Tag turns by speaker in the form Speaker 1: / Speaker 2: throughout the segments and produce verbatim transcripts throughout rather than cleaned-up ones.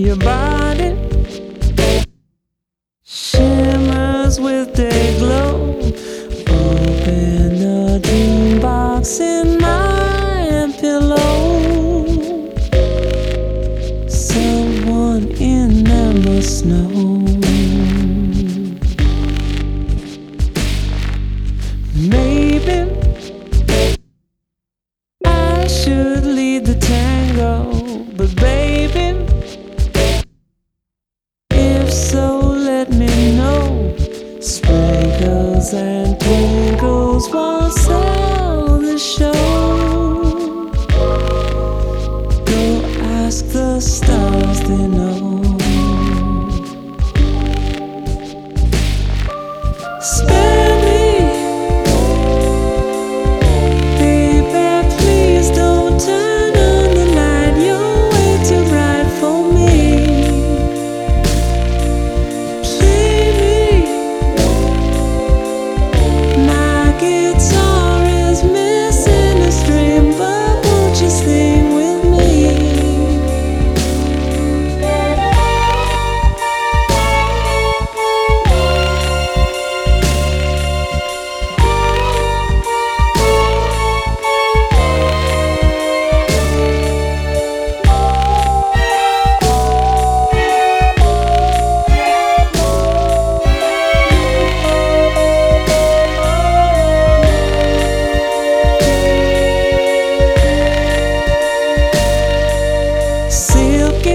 Speaker 1: Your body shimmers with day glow. Open a dream box in my pillow. Someone in there must know. Maybe I should lead the tango, but baby, if so, let me know. Sprinkles and twinkles won't sell the show. Go ask the stars, they know. Spare me, baby, please don't turn on the light. You're way too bright for me. Play me, my guitar is missing a string, but won't you sing with me? Silky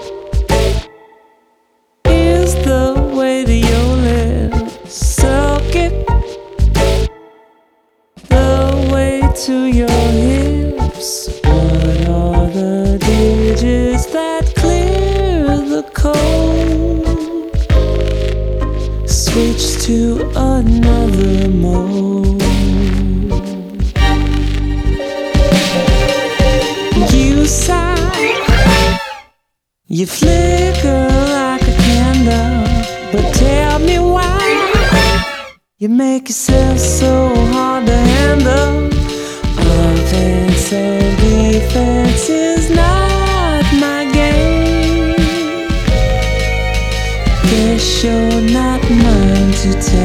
Speaker 1: is the way that you live. Silky, the way to your hips. What are the digits that clear the code? Switch to another mode. You sigh, you flicker like a candle, but tell me why you make yourself so hard to handle. Offense and defense is not my game. Guess you're not mine to tell.